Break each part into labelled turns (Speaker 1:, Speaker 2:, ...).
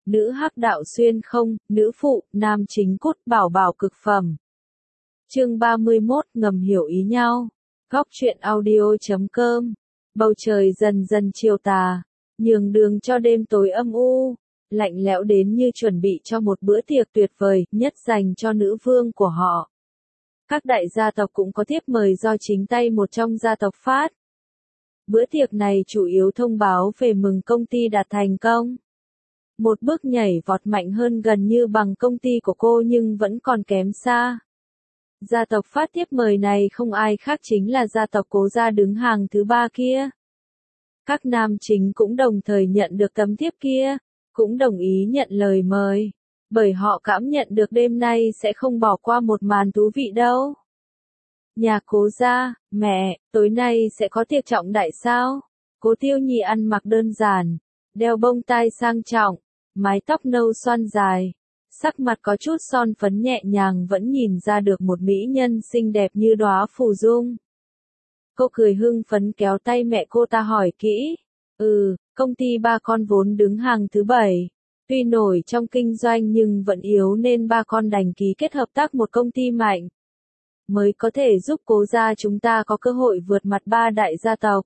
Speaker 1: nữ hắc đạo xuyên không, nữ phụ, nam chính cốt bảo bảo cực phẩm. Chương 31 ngầm hiểu ý nhau. Góc truyện audio.com. Bầu trời dần dần chiều tà, nhường đường cho đêm tối âm u, lạnh lẽo đến như chuẩn bị cho một bữa tiệc tuyệt vời nhất dành cho nữ vương của họ. Các đại gia tộc cũng có thiếp mời do chính tay một trong gia tộc phát. Bữa tiệc này chủ yếu thông báo về mừng công ty đạt thành công. Một bước nhảy vọt mạnh hơn gần như bằng công ty của cô nhưng vẫn còn kém xa. Gia tộc phát thiếp mời này không ai khác chính là gia tộc Cố gia đứng hàng thứ 3 kia. Các nam chính cũng đồng thời nhận được tấm thiếp kia, cũng đồng ý nhận lời mời, bởi họ cảm nhận được đêm nay sẽ không bỏ qua một màn thú vị đâu. Nhà Cố gia, mẹ, tối nay sẽ có tiệc trọng đại sao? Cố Tiêu Nhi ăn mặc đơn giản, đeo bông tai sang trọng, mái tóc nâu xoăn dài, sắc mặt có chút son phấn nhẹ nhàng vẫn nhìn ra được một mỹ nhân xinh đẹp như đóa phù dung. Cô cười hưng phấn kéo tay mẹ cô ta hỏi kỹ. Công ty ba con vốn đứng hàng thứ 7. Tuy nổi trong kinh doanh nhưng vẫn yếu nên ba con đành ký kết hợp tác một công ty mạnh. Mới có thể giúp Cố gia chúng ta có cơ hội vượt mặt ba đại gia tộc.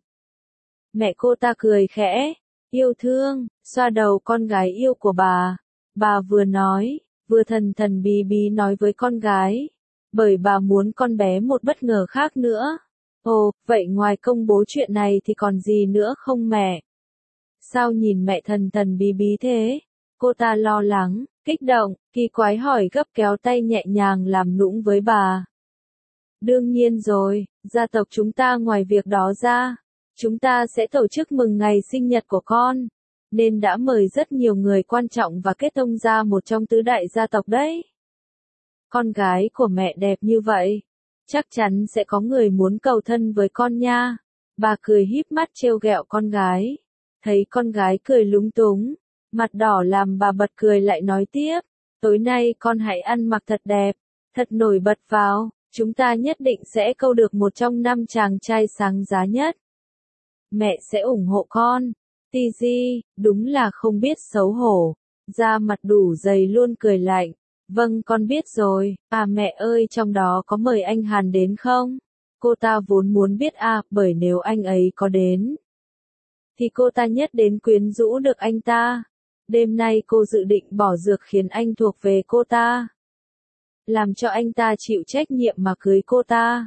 Speaker 1: Mẹ cô ta cười khẽ, yêu thương, xoa đầu con gái yêu của bà. Bà vừa nói, vừa thần thần bí bí nói với con gái. Bởi bà muốn con bé một bất ngờ khác nữa. Ồ, vậy ngoài công bố chuyện này thì còn gì nữa không mẹ? Sao nhìn mẹ thần thần bí bí thế? Cô ta lo lắng, kích động, kỳ quái hỏi gấp kéo tay nhẹ nhàng làm nũng với bà. Đương nhiên rồi, gia tộc chúng ta ngoài việc đó ra, chúng ta sẽ tổ chức mừng ngày sinh nhật của con, nên đã mời rất nhiều người quan trọng và kết thông ra một trong tứ đại gia tộc đấy. Con gái của mẹ đẹp như vậy, chắc chắn sẽ có người muốn cầu thân với con nha. Bà cười híp mắt trêu ghẹo con gái. Thấy con gái cười lúng túng, mặt đỏ làm bà bật cười lại nói tiếp. Tối nay con hãy ăn mặc thật đẹp, thật nổi bật vào, chúng ta nhất định sẽ câu được một trong 5 chàng trai sáng giá nhất. Mẹ sẽ ủng hộ con. Tiji, đúng là không biết xấu hổ. Da mặt đủ dày luôn cười lạnh. Vâng con biết rồi, mẹ ơi trong đó có mời anh Hàn đến không? Cô ta vốn muốn biết bởi nếu anh ấy có đến, thì cô ta nhất đến quyến rũ được anh ta. Đêm nay cô dự định bỏ dược khiến anh thuộc về cô ta. Làm cho anh ta chịu trách nhiệm mà cưới cô ta.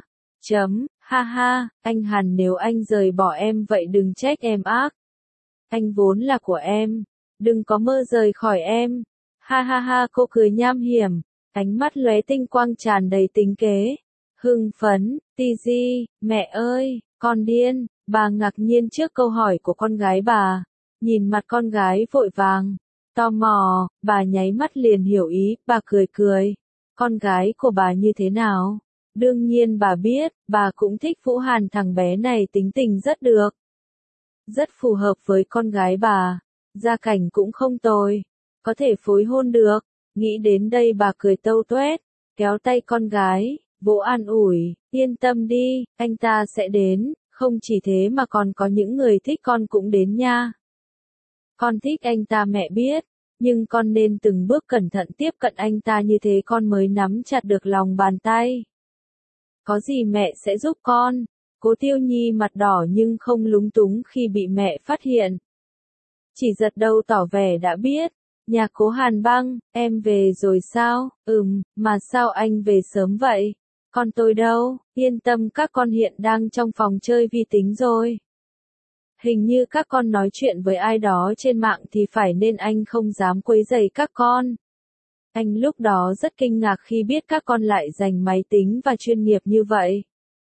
Speaker 1: Ha ha, anh Hàn nếu anh rời bỏ em vậy đừng trách em ác. Anh vốn là của em, đừng có mơ rời khỏi em. Ha ha ha cô cười nham hiểm, ánh mắt lóe tinh quang tràn đầy tính kế. Hưng phấn, Tiji, mẹ ơi, con điên, bà ngạc nhiên trước câu hỏi của con gái bà. Nhìn mặt con gái vội vàng, tò mò, bà nháy mắt liền hiểu ý, bà cười cười. Con gái của bà như thế nào? Đương nhiên bà biết, bà cũng thích Vũ Hàn thằng bé này tính tình rất được. Rất phù hợp với con gái bà, gia cảnh cũng không tồi. Có thể phối hôn được. Nghĩ đến đây bà cười tâu tuét, kéo tay con gái, vỗ an ủi, yên tâm đi, anh ta sẽ đến, không chỉ thế mà còn có những người thích con cũng đến nha. Con thích anh ta mẹ biết, nhưng con nên từng bước cẩn thận tiếp cận anh ta như thế con mới nắm chặt được lòng bàn tay. Có gì mẹ sẽ giúp con. Cố Tiêu Nhi mặt đỏ nhưng không lúng túng khi bị mẹ phát hiện. Chỉ giật đầu tỏ vẻ đã biết. Nhà Cố Hàn Băng, em về rồi sao? Mà sao anh về sớm vậy? Con tôi đâu? Yên tâm các con hiện đang trong phòng chơi vi tính rồi. Hình như các con nói chuyện với ai đó trên mạng thì phải nên anh không dám quấy rầy các con. Anh lúc đó rất kinh ngạc khi biết các con lại dành máy tính và chuyên nghiệp như vậy.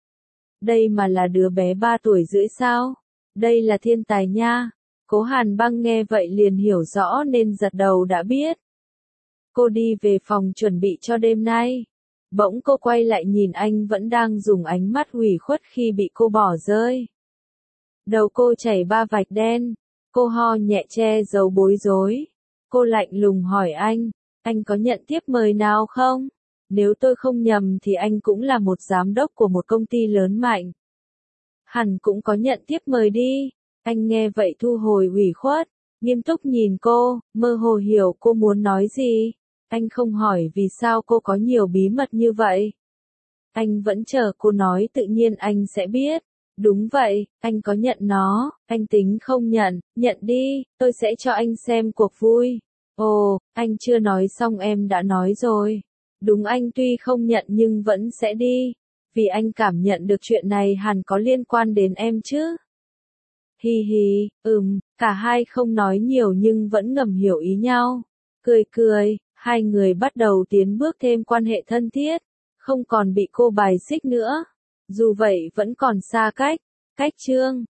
Speaker 1: Đây mà là đứa bé 3 tuổi rưỡi sao? Đây là thiên tài nha. Cố Hàn Băng nghe vậy liền hiểu rõ nên giật đầu đã biết. Cô đi về phòng chuẩn bị cho đêm nay. Bỗng cô quay lại nhìn anh vẫn đang dùng ánh mắt ủy khuất khi bị cô bỏ rơi. Đầu cô chảy 3 vạch đen. Cô ho nhẹ che giấu bối rối. Cô lạnh lùng hỏi anh có nhận tiếp mời nào không? Nếu tôi không nhầm thì anh cũng là một giám đốc của một công ty lớn mạnh. Hẳn cũng có nhận tiếp mời đi. Anh nghe vậy thu hồi ủy khuất, nghiêm túc nhìn cô, mơ hồ hiểu cô muốn nói gì. Anh không hỏi vì sao cô có nhiều bí mật như vậy. Anh vẫn chờ cô nói tự nhiên anh sẽ biết. Đúng vậy, anh có nhận nó, anh tính không nhận, nhận đi, tôi sẽ cho anh xem cuộc vui. Ồ, anh chưa nói xong em đã nói rồi. Đúng anh tuy không nhận nhưng vẫn sẽ đi. Vì anh cảm nhận được chuyện này hẳn có liên quan đến em chứ. Hi hi, cả hai không nói nhiều nhưng vẫn ngầm hiểu ý nhau. Cười cười, hai người bắt đầu tiến bước thêm quan hệ thân thiết, không còn bị cô bài xích nữa. Dù vậy vẫn còn xa cách, chương